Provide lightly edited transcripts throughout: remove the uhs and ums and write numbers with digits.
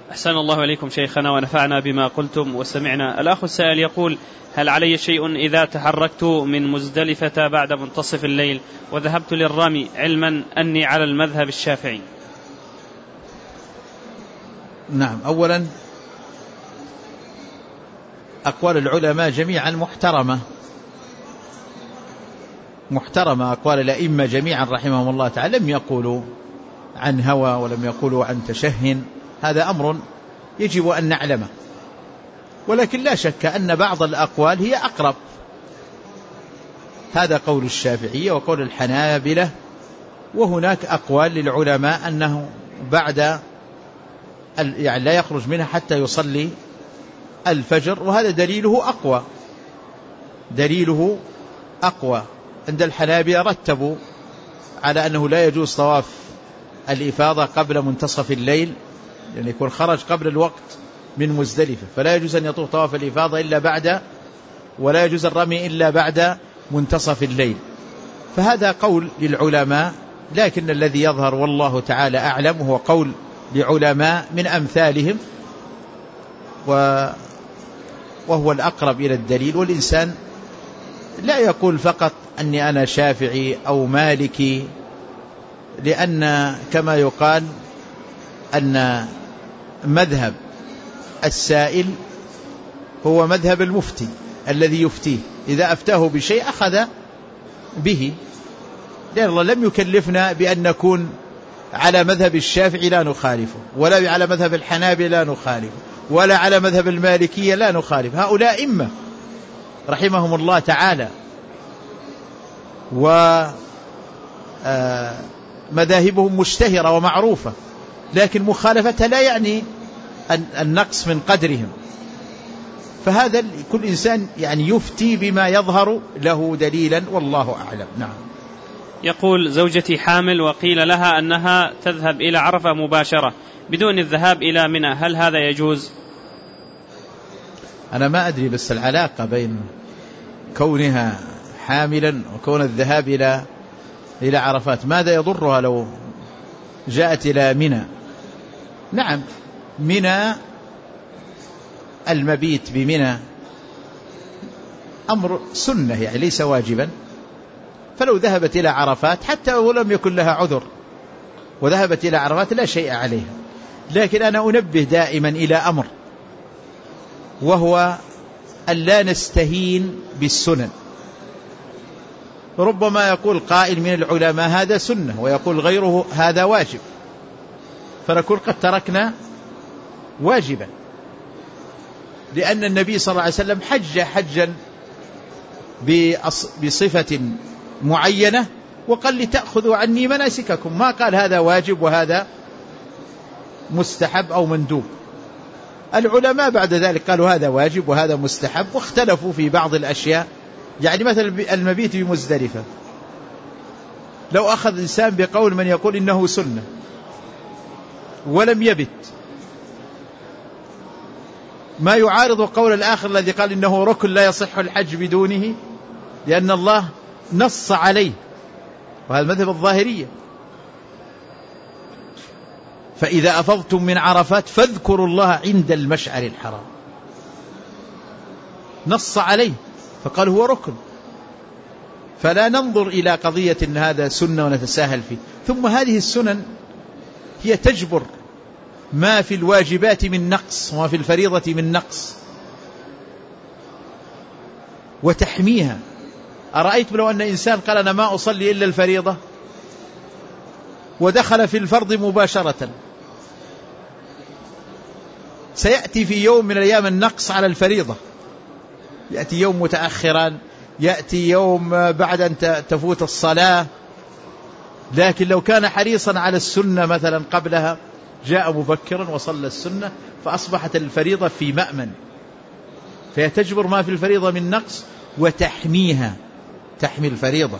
أحسن الله إليكم شيخنا ونفعنا بما قلتم وسمعنا. الأخ السائل يقول: هل علي شيء إذا تحركت من مزدلفة بعد منتصف الليل وذهبت للرمي، علما أني على المذهب الشافعي؟ نعم، أولا أقوال العلماء جميعا محترمة، أقوال الأئمة جميعا رحمهم الله تعالى لم يقولوا عن هوى ولم يقولوا عن تشه، هذا أمر يجب أن نعلمه. ولكن لا شك أن بعض الأقوال هي أقرب، هذا قول الشافعية وقول الحنابلة، وهناك أقوال للعلماء أنه بعد يعني لا يخرج منها حتى يصلي الفجر، وهذا دليله أقوى. عند الحنابلة رتبوا على أنه لا يجوز طواف الإفاضة قبل منتصف الليل، يعني يكون خرج قبل الوقت من مزدلفة، فلا يجوز أن يطوف طواف الإفاضة إلا بعد، ولا يجوز الرمي إلا بعد منتصف الليل. فهذا قول للعلماء، لكن الذي يظهر والله تعالى أعلم هو قول لعلماء من أمثالهم، وهو الأقرب إلى الدليل. والإنسان لا يقول فقط أني أنا شافعي أو مالكي، لأن كما يقال أن مذهب السائل هو مذهب المفتي الذي يفتيه، إذا أفتاه بشيء أخذ به، لأن الله لم يكلفنا بأن نكون على مذهب الشافعي لا نخالفه، ولا على مذهب الحنابلة لا نخالفه، ولا على مذهب المالكية لا نخالف. هؤلاء إمة رحمهم الله تعالى، ومذاهبهم مشتهرة ومعروفة، لكن مخالفتها لا يعني النقص من قدرهم. فهذا كل إنسان يعني يفتي بما يظهر له دليلا، والله أعلم. نعم. يقول: زوجتي حامل وقيل لها أنها تذهب إلى عرفة مباشرة بدون الذهاب إلى منى، هل هذا يجوز؟ أنا ما أدري بس العلاقة بين كونها حاملا وكون الذهاب إلى عرفات، ماذا يضرها لو جاءت إلى منى؟ نعم، منى المبيت بمنى أمر سنة، يعني ليس واجبا، فلو ذهبت إلى عرفات حتى ولم يكن لها عذر وذهبت إلى عرفات لا شيء عليها. لكن أنا أنبه دائما إلى أمر، وهو أن لا نستهين بالسنن. ربما يقول قائل من العلماء هذا سنة، ويقول غيره هذا واجب، فنقول قد تركنا واجبا، لأن النبي صلى الله عليه وسلم حج حجا بصفة معينة وقال لتأخذوا عني مناسككم، ما قال هذا واجب وهذا مستحب أو مندوب. العلماء بعد ذلك قالوا هذا واجب وهذا مستحب، واختلفوا في بعض الأشياء. يعني مثل المبيت بمزدلفة، لو أخذ إنسان بقول من يقول إنه سنة ولم يبت، ما يعارض قول الآخر الذي قال إنه ركن لا يصح الحج بدونه، لأن الله نص عليه، وهذا مذهب الظاهرية. فإذا أفضتم من عرفات فاذكروا الله عند المشعر الحرام، نص عليه فقال هو ركن، فلا ننظر إلى قضية إن هذا سنة ونتساهل فيه. ثم هذه السنن هي تجبر ما في الواجبات من نقص وما في الفريضة من نقص وتحميها. أرأيت لو أن إنسان قال أنا ما أصلي إلا الفريضة ودخل في الفرض مباشرة، سيأتي في يوم من الأيام النقص على الفريضة، يأتي يوم متأخرا، يأتي يوم بعد أن تفوت الصلاة. لكن لو كان حريصا على السنة مثلا قبلها، جاء مبكرا وصلى السنة، فأصبحت الفريضة في مأمن، فهي تجبر ما في الفريضة من نقص وتحميها، تحمي الفريضة.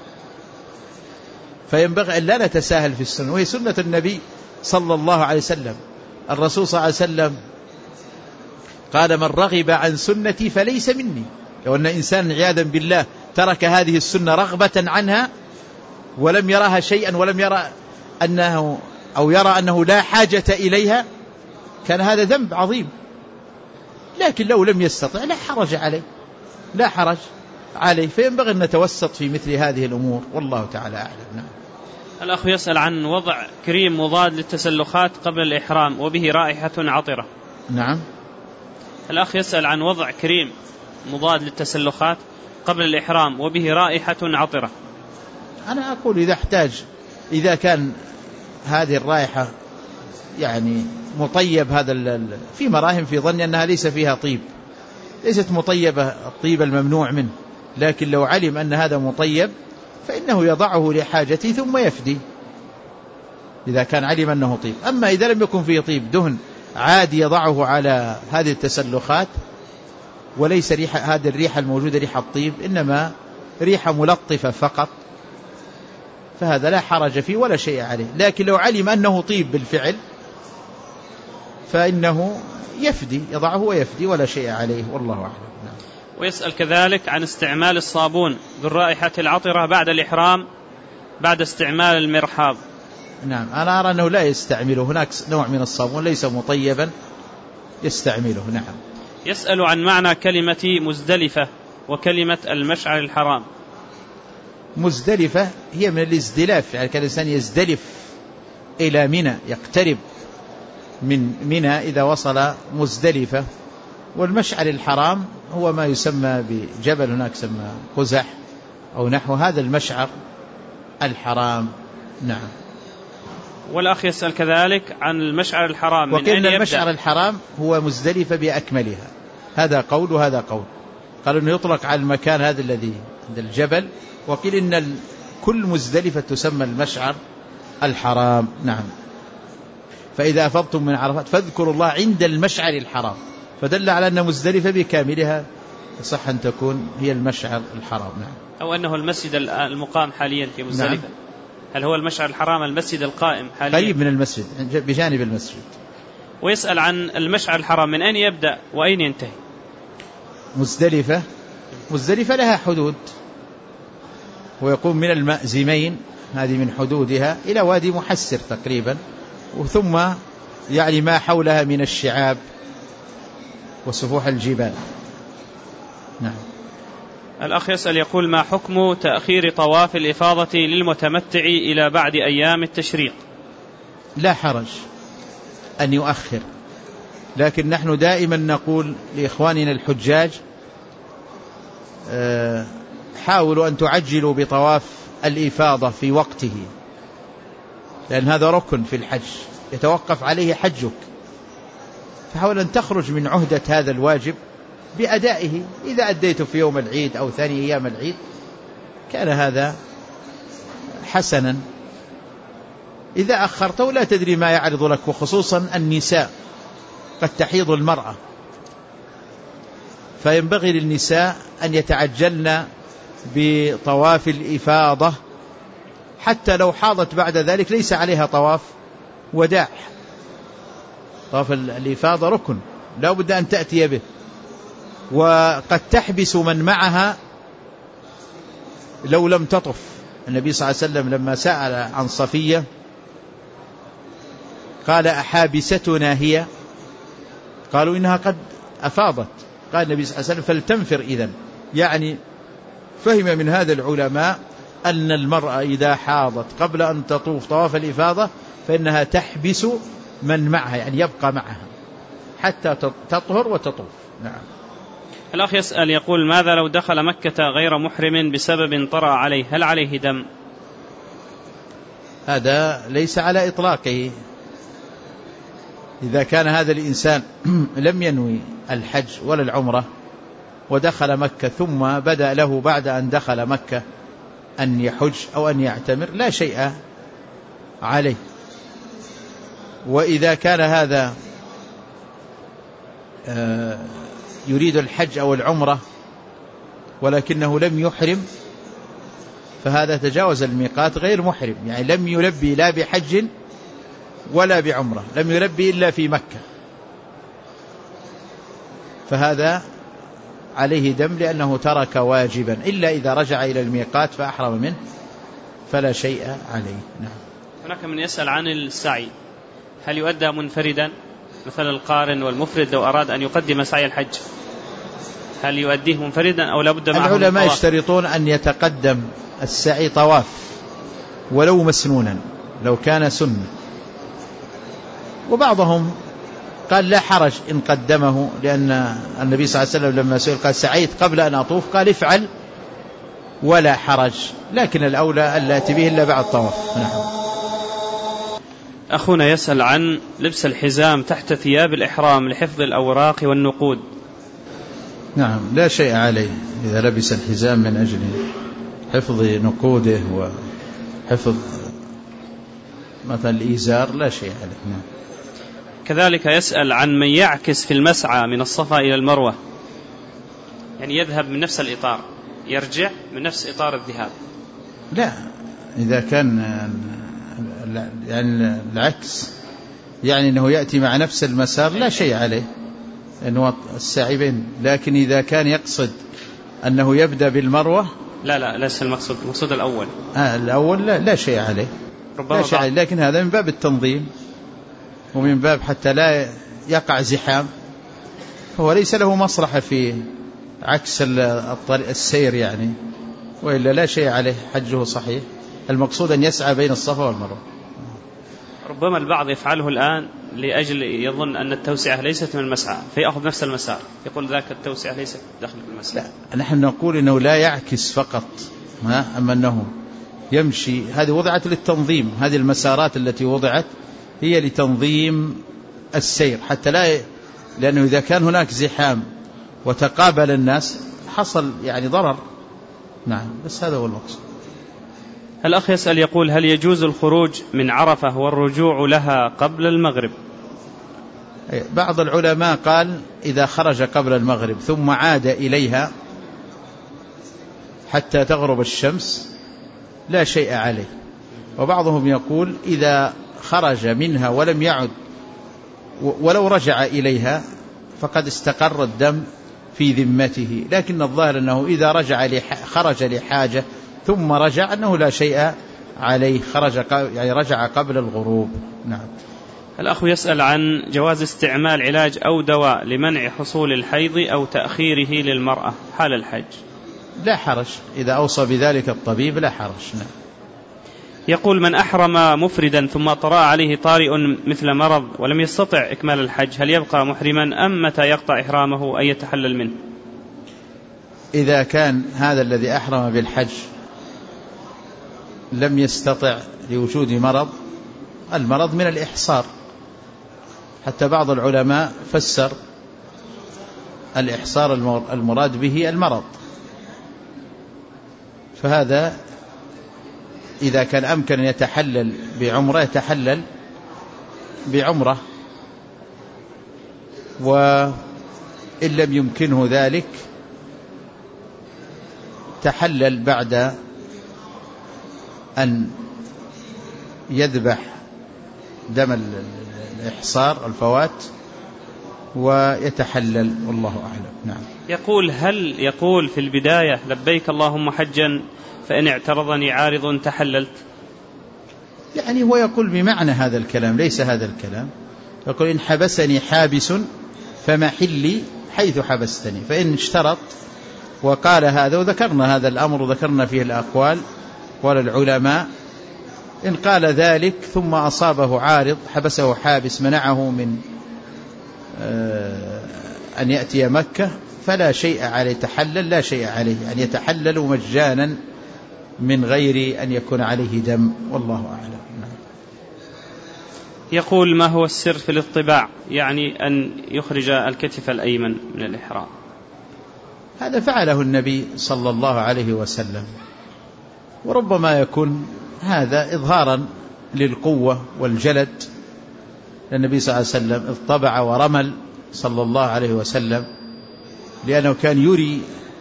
فينبغي أن لا نتساهل في السنة، وهي سنة النبي صلى الله عليه وسلم. الرسول صلى الله عليه وسلم قال من رغب عن سنتي فليس مني. لو أن إنسان عياذا بالله ترك هذه السنة رغبة عنها ولم يراها شيئا، ولم يرى أنه أو يرى أنه لا حاجة إليها، كان هذا ذنب عظيم. لكن لو لم يستطع لا حرج عليه، لا حرج عليه. فينبغي أن نتوسط في مثل هذه الأمور، والله تعالى أعلم. نعم. الأخ يسأل عن وضع كريم مضاد للتسلخات قبل الإحرام وبه رائحة عطرة. نعم. الأخ يسأل عن وضع كريم مضاد للتسلخات قبل الإحرام وبه رائحة عطرة. أنا أقول إذا كان هذه الرائحة يعني مطيب، هذا في مراهم في ظني أنها ليس فيها طيب، ليست مطيبة الطيب الممنوع منه، لكن لو علم أن هذا مطيب فإنه يضعه لحاجته ثم يفدي إذا كان علم أنه طيب. أما إذا لم يكن فيه طيب، دهن عادي يضعه على هذه التسلخات وليس هذه الريحة الموجودة ريحة طيب، إنما ريحة ملطفة فقط، فهذا لا حرج فيه ولا شيء عليه. لكن لو علم أنه طيب بالفعل فإنه يفدي، يضعه ويفدي ولا شيء عليه، والله أعلم. نعم. ويسأل كذلك عن استعمال الصابون بالرائحة العطرة بعد الإحرام بعد استعمال المرحاض. نعم، أنا أرى أنه لا يستعمله، هناك نوع من الصابون ليس مطيبا يستعمله. نعم. يسأل عن معنى كلمة مزدلفة وكلمة المشعر الحرام. مزدلفة هي من الازدلاف، يعني كان الإنسان يزدلف إلى منى، يقترب من منى إذا وصل مزدلفة. والمشعر الحرام هو ما يسمى بجبل هناك يسمى قزح أو نحو هذا المشعر الحرام. نعم. والأخ يسأل كذلك عن المشعر الحرام، وقيل المشعر الحرام هو مزدلفة بأكملها، هذا قول وهذا قول. قالوا أنه يطلق على المكان هذا الذي عند الجبل، وقيل إن كل مزدلفة تسمى المشعر الحرام. نعم. فإذا أفضتم من عرفات فاذكروا الله عند المشعر الحرام، فدل على أن مزدلفة بكاملها صح أن تكون هي المشعر الحرام. نعم. أو أنه المسجد المقام حاليا في مزدلفة. نعم. هل هو المشعر الحرام المسجد القائم حاليا؟ قريب من المسجد، بجانب المسجد. ويسأل عن المشعر الحرام من أين يبدأ وأين ينتهي؟ مزدلفة لها حدود، ويقوم من المأزمين هذه من حدودها إلى وادي محسر تقريبا، وثم يعني ما حولها من الشعاب وسفوح الجبال. نعم. الأخ يسأل يقول ما حكم تأخير طواف الإفاضة للمتمتع إلى بعد أيام التشريق؟ لا حرج أن يؤخر، لكن نحن دائما نقول لإخواننا الحجاج حاولوا أن تعجلوا بطواف الإفاضة في وقته، لأن هذا ركن في الحج يتوقف عليه حجك، فحاول أن تخرج من عهدة هذا الواجب بأدائه. إذا أديته في يوم العيد أو ثاني أيام العيد كان هذا حسنا. إذا أخرته لا تدري ما يعرض لك، وخصوصا النساء قد تحيض المرأة، فينبغي للنساء أن يتعجلن بطواف الإفاضة، حتى لو حاضت بعد ذلك ليس عليها طواف وداع. طواف الإفاضة ركن لا بد أن تأتي به، وقد تحبس من معها لو لم تطف. النبي صلى الله عليه وسلم لما سأل عن صفية قال أحابستنا هي؟ قالوا إنها قد أفاضت. قال النبي صلى الله عليه وسلم فلتنفر إذن. يعني فهم من هذا العلماء أن المرأة إذا حاضت قبل أن تطوف طواف الإفاضة فإنها تحبس من معها، يعني يبقى معها حتى تطهر وتطوف. نعم. الأخ يسأل يقول ماذا لو دخل مكة غير محرم بسبب طرأ عليه، هل عليه دم؟ هذا ليس على إطلاقه. إذا كان هذا الإنسان لم ينوي الحج ولا العمرة ودخل مكة ثم بدأ له بعد أن دخل مكة أن يحج أو أن يعتمر لا شيء عليه. وإذا كان هذا يريد الحج أو العمرة ولكنه لم يحرم فهذا تجاوز الميقات غير محرم، يعني لم يلبي لا بحج ولا بعمرة، لم يلبي إلا في مكة، فهذا عليه دم لأنه ترك واجبا، إلا إذا رجع إلى الميقات فأحرم منه فلا شيء عليه. نعم. هناك من يسأل عن السعي، هل يؤدى منفردا؟ مثل القارن والمفرد لو أراد أن يقدم سعي الحج هل يؤديه منفردا أو لابد معه؟ العلماء يشترطون أن يتقدم السعي طواف ولو مسنونا لو كان سنة، وبعضهم قال لا حرج إن قدمه، لأن النبي صلى الله عليه وسلم لما سئل قال سعيت قبل أن أطوف، قال افعل ولا حرج، لكن الأولى ألا يأتي به إلا بعد طواف. نعم. أخونا يسأل عن لبس الحزام تحت ثياب الإحرام لحفظ الأوراق والنقود. نعم، لا شيء عليه إذا لبس الحزام من أجل حفظ نقوده وحفظ مثلا الإيزار، لا شيء عليه. نعم. كذلك يسأل عن من يعكس في المسعى من الصفا إلى المروة، يعني يذهب من نفس الإطار يرجع من نفس إطار الذهاب. لا، إذا كان يعني العكس، يعني أنه يأتي مع نفس المسار لا شيء عليه أنه السعي بين، لكن إذا كان يقصد أنه يبدأ بالمروة لا ليس المقصود الأول. الأول لا شيء عليه، لا شيء عليه، لكن هذا من باب التنظيم ومن باب حتى لا يقع زحام، فهو ليس له مصلحة في عكس السير يعني، وإلا لا شيء عليه، حجه صحيح. المقصود أن يسعى بين الصفا والمروة. ربما البعض يفعله الآن لأجل يظن أن التوسعة ليست من المسعى فيأخذ نفس المسار، يقول ذاك التوسعة ليست داخل المسعى. لا، نحن نقول إنه لا يعكس فقط، أما أنه يمشي، هذه وضعت للتنظيم، هذه المسارات التي وضعت هي لتنظيم السير حتى لا، لأنه إذا كان هناك زحام وتقابل الناس حصل يعني ضرر. نعم، بس هذا هو المقصود. الأخ يسأل يقول هل يجوز الخروج من عرفة والرجوع لها قبل المغرب؟ بعض العلماء قال إذا خرج قبل المغرب ثم عاد إليها حتى تغرب الشمس لا شيء عليه، وبعضهم يقول إذا خرج منها ولم يعد ولو رجع إليها فقد استقر الدم في ذمته، لكن الظاهر أنه إذا خرج لحاجة ثم رجع أنه لا شيء عليه، يعني رجع قبل الغروب. نعم. الأخ يسأل عن جواز استعمال علاج أو دواء لمنع حصول الحيض أو تأخيره للمرأة حال الحج. لا حرج إذا أوصى بذلك الطبيب، لا حرج. نعم. يقول من أحرم مفردا ثم طرأ عليه طارئ مثل مرض ولم يستطع إكمال الحج هل يبقى محرما أم متى يقطع إحرامه أن يتحلل منه؟ إذا كان هذا الذي أحرم بالحج لم يستطع لوجود مرض، المرض من الإحصار، حتى بعض العلماء فسر الإحصار المراد به المرض، فهذا إذا كان أمكن أن يتحلل بعمرة يتحلل بعمرة، وإن لم يمكنه ذلك تحلل بعد أن يذبح دم الإحصار الفوات ويتحلل، والله أعلم. نعم. يقول هل يقول في البداية لبيك اللهم حجا فإن اعترضني عارض تحللت؟ يعني هو يقول بمعنى هذا الكلام، ليس هذا الكلام، يقول إن حبسني حابس فمحلي حيث حبستني، فإن اشترط وقال هذا، وذكرنا هذا الأمر وذكرنا فيه الأقوال والعلماء، إن قال ذلك ثم أصابه عارض حبسه حابس منعه من أن يأتي مكة فلا شيء عليه، تحلل لا شيء عليه، يعني يتحلل مجانا من غير أن يكون عليه دم، والله أعلم. يقول ما هو السر في الاطباع، يعني أن يخرج الكتف الأيمن من الإحرام؟ هذا فعله النبي صلى الله عليه وسلم، وربما يكون هذا إظهارا للقوة والجلد، النبي صلى الله عليه وسلم اطبع ورمل صلى الله عليه وسلم، لأنه كان يري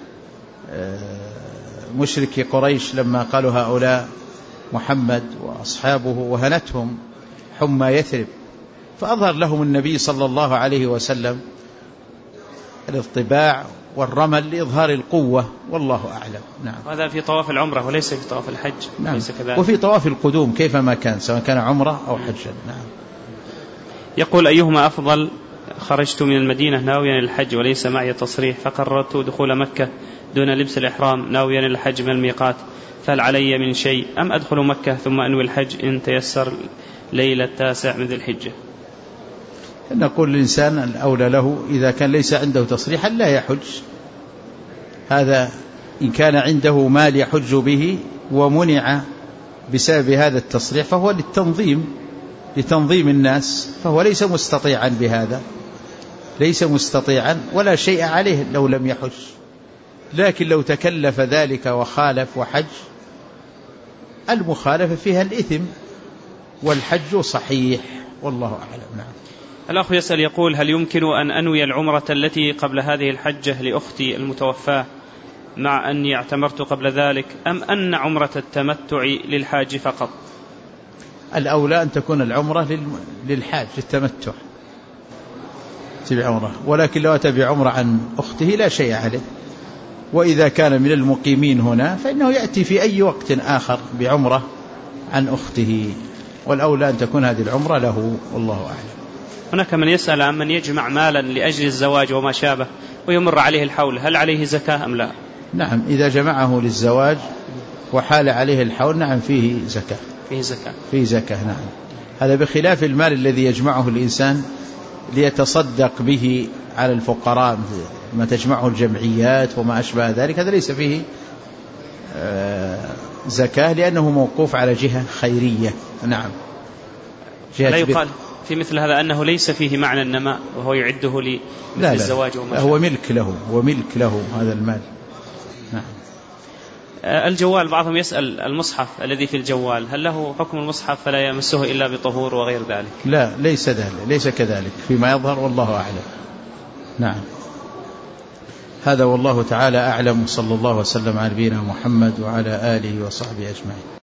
مشركي قريش لما قالوا هؤلاء محمد وأصحابه وهنتهم حمى يثرب، فأظهر لهم النبي صلى الله عليه وسلم الاطباع والرمل لإظهار القوة، والله أعلم. نعم. هذا في طواف العمرة وليس في طواف الحج. نعم. ليس كذلك. وفي طواف القدوم كيفما كان، سواء كان عمرة أو حجا. نعم. يقول أيهما أفضل؟ خرجت من المدينة ناويا الحج وليس معي تصريح، فقررت دخول مكة دون لبس الإحرام ناويا الحج من الميقات، فهل علي من شيء أم أدخل مكة ثم أنوي الحج إن تيسر ليلة 9 من ذي الحجة؟ نقول للإنسان الأولى له إذا كان ليس عنده تصريح لا يحج. هذا إن كان عنده مال يحج به ومنع بسبب هذا التصريح فهو لتنظيم الناس، فهو ليس مستطيعا بهذا، ليس مستطيعا ولا شيء عليه لو لم يحج. لكن لو تكلف ذلك وخالف وحج المخالفة فيها الإثم والحج صحيح والله أعلم. نعم. الأخ يسأل يقول هل يمكن أن أنوي العمرة التي قبل هذه الحجة لأختي المتوفاة مع أني اعتمرت قبل ذلك، أم أن عمرة التمتع للحاج فقط؟ الأولى أن تكون العمرة للحاج للتمتع تبع عمرة، ولكن لو أتى بعمرة عن أخته لا شيء عليه. وإذا كان من المقيمين هنا فإنه يأتي في أي وقت آخر بعمرة عن أخته، والأولى أن تكون هذه العمرة له والله أعلم. هناك من يسأل عن من يجمع مالا لأجل الزواج وما شابه ويمر عليه الحول، هل عليه زكاة أم لا؟ نعم، إذا جمعه للزواج وحال عليه الحول نعم فيه زكاة. فيه زكاة نعم. هذا بخلاف المال الذي يجمعه الإنسان ليتصدق به على الفقراء ما تجمعه الجمعيات وما أشبه ذلك، هذا ليس فيه زكاة لأنه موقوف على جهة خيرية. نعم. لا يقال في مثل هذا أنه ليس فيه معنى النماء وهو يعده لمثل الزواج وما شابه. هو ملك له هذا المال. نعم. الجوال بعضهم يسأل المصحف الذي في الجوال هل له حكم المصحف فلا يمسه إلا بطهور وغير ذلك؟ لا، ليس كذلك فيما يظهر والله أعلم. نعم. هذا والله تعالى أعلم، صلى الله وسلم على نبينا محمد وعلى آله وصحبه أجمعين.